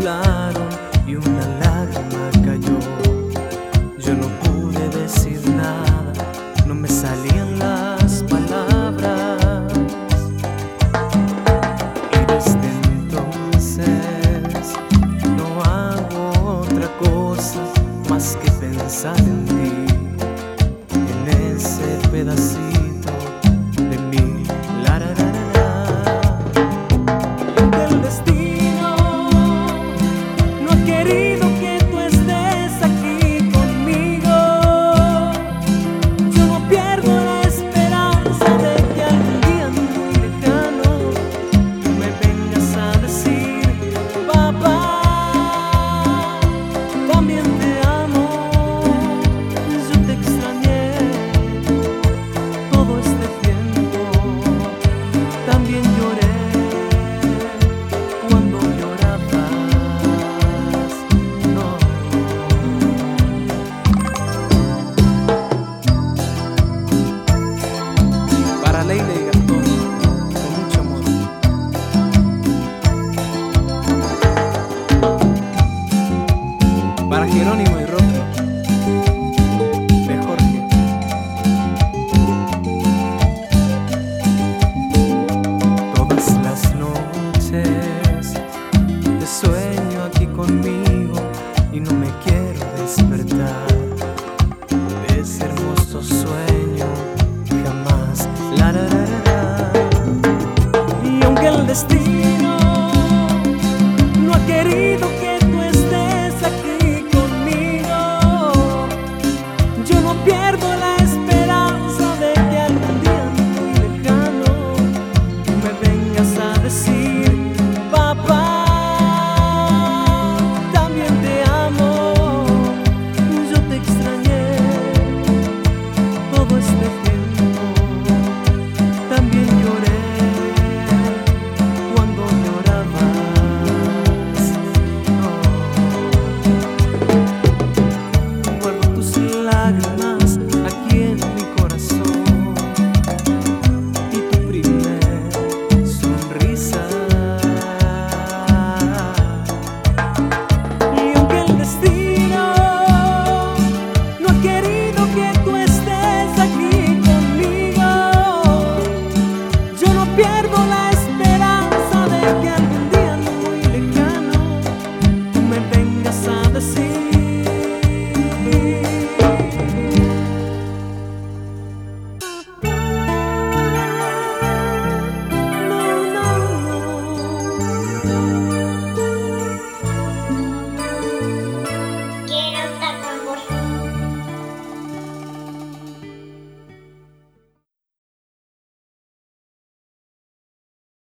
hablaron y una lágrima cayó. Yo no pude decir nada, no me salían las palabras. Y desde entonces no hago otra cosa más que pensar en ti, en ese pedacito de mí. La, la, la, la, la. El destino no ha querido que tú estés aquí conmigo. Yo no pierdo la esperanza de que algún día muy lejano tú me vengas a decir: papá, también te amo. Yo te extrañé todo este tiempo, también lloré cuando llorabas. No. Para Leila y Gastón, con mucho amor. Para Jerónimo y Rocky, de Jorge. Todas las noches te sueño aquí conmigo y no me quiero despertar.